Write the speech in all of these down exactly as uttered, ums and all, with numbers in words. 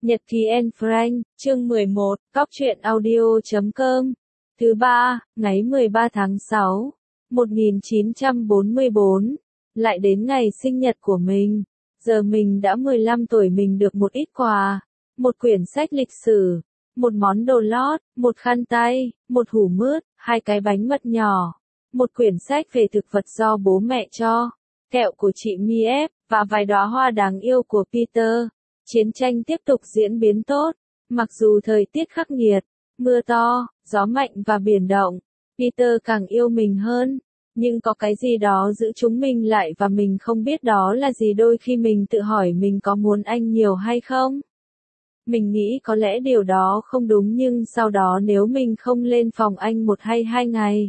Nhật ký Anne Frank, chương mười một, góc truyện audio chấm com. Thứ ba, ngày mười ba tháng sáu, một nghìn chín trăm bốn mươi bốn. Lại đến ngày sinh nhật của mình. Giờ mình đã mười lăm tuổi, mình được một ít quà. Một quyển sách lịch sử, một món đồ lót, một khăn tay, một hũ mướt, hai cái bánh mật nhỏ, một quyển sách về thực vật do bố mẹ cho, kẹo của chị Miep, và vài đóa hoa đáng yêu của Peter. Chiến tranh tiếp tục diễn biến tốt. Mặc dù thời tiết khắc nghiệt, mưa to, gió mạnh và biển động, Peter càng yêu mình hơn. Nhưng có cái gì đó giữ chúng mình lại và mình không biết đó là gì. Đôi khi mình tự hỏi mình có muốn anh nhiều hay không. Mình nghĩ có lẽ điều đó không đúng, nhưng sau đó nếu mình không lên phòng anh một hay hai ngày,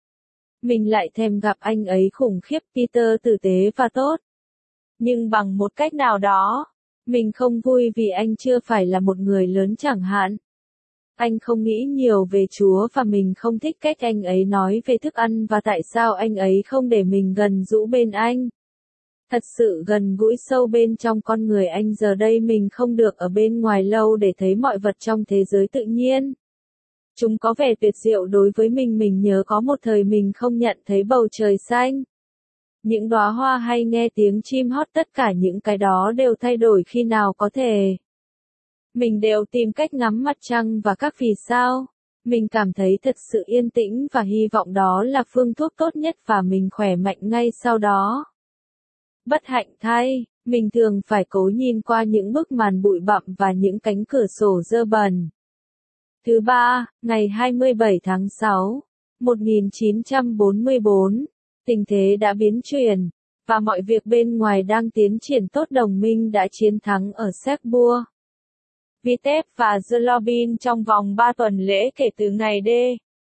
mình lại thèm gặp anh ấy. Khủng khiếp, Peter tử tế và tốt. Nhưng bằng một cách nào đó, mình không vui vì anh chưa phải là một người lớn chẳng hạn. Anh không nghĩ nhiều về Chúa và mình không thích cách anh ấy nói về thức ăn và tại sao anh ấy không để mình gần rũ bên anh. Thật sự gần gũi sâu bên trong con người anh. Giờ đây mình không được ở bên ngoài lâu để thấy mọi vật trong thế giới tự nhiên. Chúng có vẻ tuyệt diệu đối với mình. Mình nhớ có một thời mình không nhận thấy bầu trời xanh, những đóa hoa hay nghe tiếng chim hót, tất cả những cái đó đều thay đổi khi nào có thể. Mình đều tìm cách ngắm mặt trăng và các vì sao. Mình cảm thấy thật sự yên tĩnh và hy vọng đó là phương thuốc tốt nhất và mình khỏe mạnh ngay sau đó. Bất hạnh thay, mình thường phải cố nhìn qua những bức màn bụi bặm và những cánh cửa sổ dơ bẩn. Thứ ba, ngày hai mươi bảy tháng sáu, một nghìn chín trăm bốn mươi bốn. Tình thế đã biến chuyển, và mọi việc bên ngoài đang tiến triển tốt. Đồng minh đã chiến thắng ở Cherbourg, Vitebsk và Zlobin trong vòng ba tuần lễ kể từ ngày D.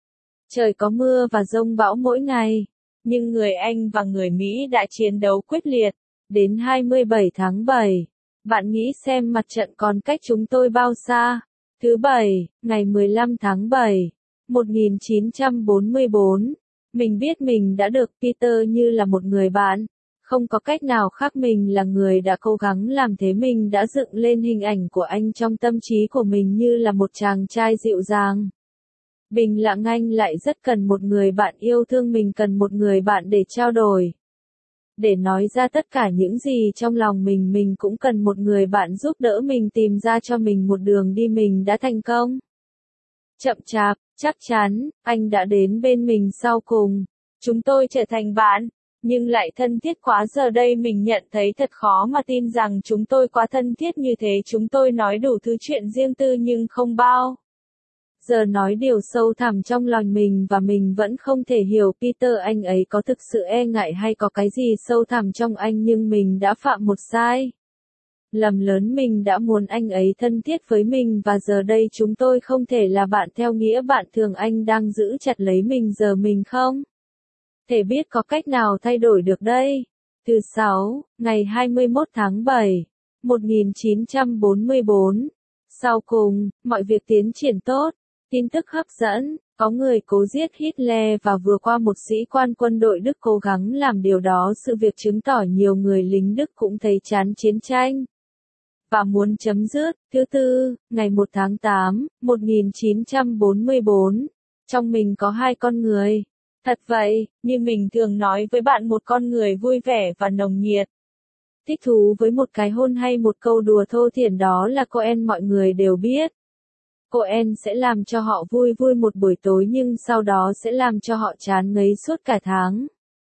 Trời có mưa và dông bão mỗi ngày, nhưng người Anh và người Mỹ đã chiến đấu quyết liệt. Đến hai mươi bảy tháng bảy, bạn nghĩ xem mặt trận còn cách chúng tôi bao xa? Thứ bảy, ngày mười lăm tháng bảy, một nghìn chín trăm bốn mươi bốn. Mình biết mình đã được Peter như là một người bạn. Không có cách nào khác, mình là người đã cố gắng làm thế. Mình đã dựng lên hình ảnh của anh trong tâm trí của mình như là một chàng trai dịu dàng, bình lặng. Anh lại rất cần một người bạn yêu thương. Mình cần một người bạn để trao đổi, để nói ra tất cả những gì trong lòng mình. Mình cũng cần một người bạn giúp đỡ mình tìm ra cho mình một đường đi. Mình đã thành công. Chậm chạp, chắc chắn, anh đã đến bên mình sau cùng. Chúng tôi trở thành bạn, nhưng lại thân thiết quá. Giờ đây mình nhận thấy thật khó mà tin rằng chúng tôi quá thân thiết như thế. Chúng tôi nói đủ thứ chuyện riêng tư nhưng không bao giờ nói điều sâu thẳm trong lòng mình, và mình vẫn không thể hiểu Peter. Anh ấy có thực sự e ngại hay có cái gì sâu thẳm trong anh, nhưng mình đã phạm một sai lầm lớn. Mình đã muốn anh ấy thân thiết với mình và giờ đây chúng tôi không thể là bạn theo nghĩa bạn thường. Anh đang giữ chặt lấy mình, giờ mình không thể biết có cách nào thay đổi được đây. Thứ sáu, ngày hai mươi mốt tháng bảy, một nghìn chín trăm bốn mươi bốn. Sau cùng, mọi việc tiến triển tốt. Tin tức hấp dẫn, có người cố giết Hitler và vừa qua một sĩ quan quân đội Đức cố gắng làm điều đó. Sự việc chứng tỏ nhiều người lính Đức cũng thấy chán chiến tranh và muốn chấm dứt. Thứ tư, ngày một tháng tám, một nghìn chín trăm bốn mươi bốn. Trong mình có hai con người. Thật vậy, như mình thường nói với bạn, một con người vui vẻ và nồng nhiệt, thích thú với một cái hôn hay một câu đùa thô thiển. Đó là Cohen. Mọi người đều biết Cohen sẽ làm cho họ vui vui một buổi tối, nhưng sau đó sẽ làm cho họ chán ngấy suốt cả tháng.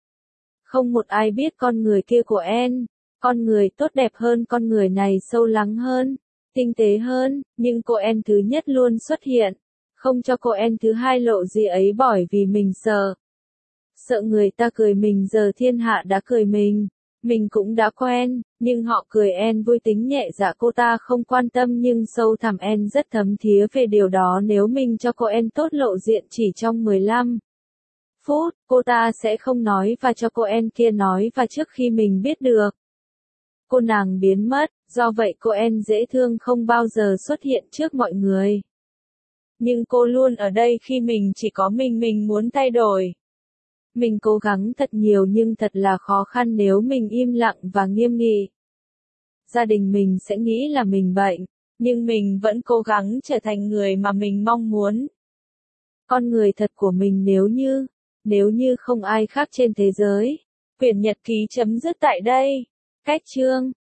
Không một ai biết con người kia của Cohen. Con người tốt đẹp hơn, con người này sâu lắng hơn, tinh tế hơn, nhưng Cohen thứ nhất luôn xuất hiện, không cho Cohen thứ hai lộ gì ấy, bởi vì mình sợ. Sợ người ta cười mình. Giờ thiên hạ đã cười mình. Mình cũng đã quen, nhưng họ cười En vui tính nhẹ dạ. Cô ta không quan tâm, nhưng sâu thẳm En rất thấm thía về điều đó. Nếu mình cho cô En tốt lộ diện chỉ trong mười lăm phút, cô ta sẽ không nói và cho cô En kia nói, và trước khi mình biết được, cô nàng biến mất. Do vậy cô En dễ thương không bao giờ xuất hiện trước mọi người. Nhưng cô luôn ở đây khi mình chỉ có mình. Mình muốn thay đổi. Mình cố gắng thật nhiều nhưng thật là khó khăn nếu mình im lặng và nghiêm nghị. Gia đình mình sẽ nghĩ là mình bệnh. nhưng mình vẫn cố gắng trở thành người mà mình mong muốn. Con người thật của mình nếu như, nếu như không ai khác trên thế giới. Quyển nhật ký chấm dứt tại đây. Cách chương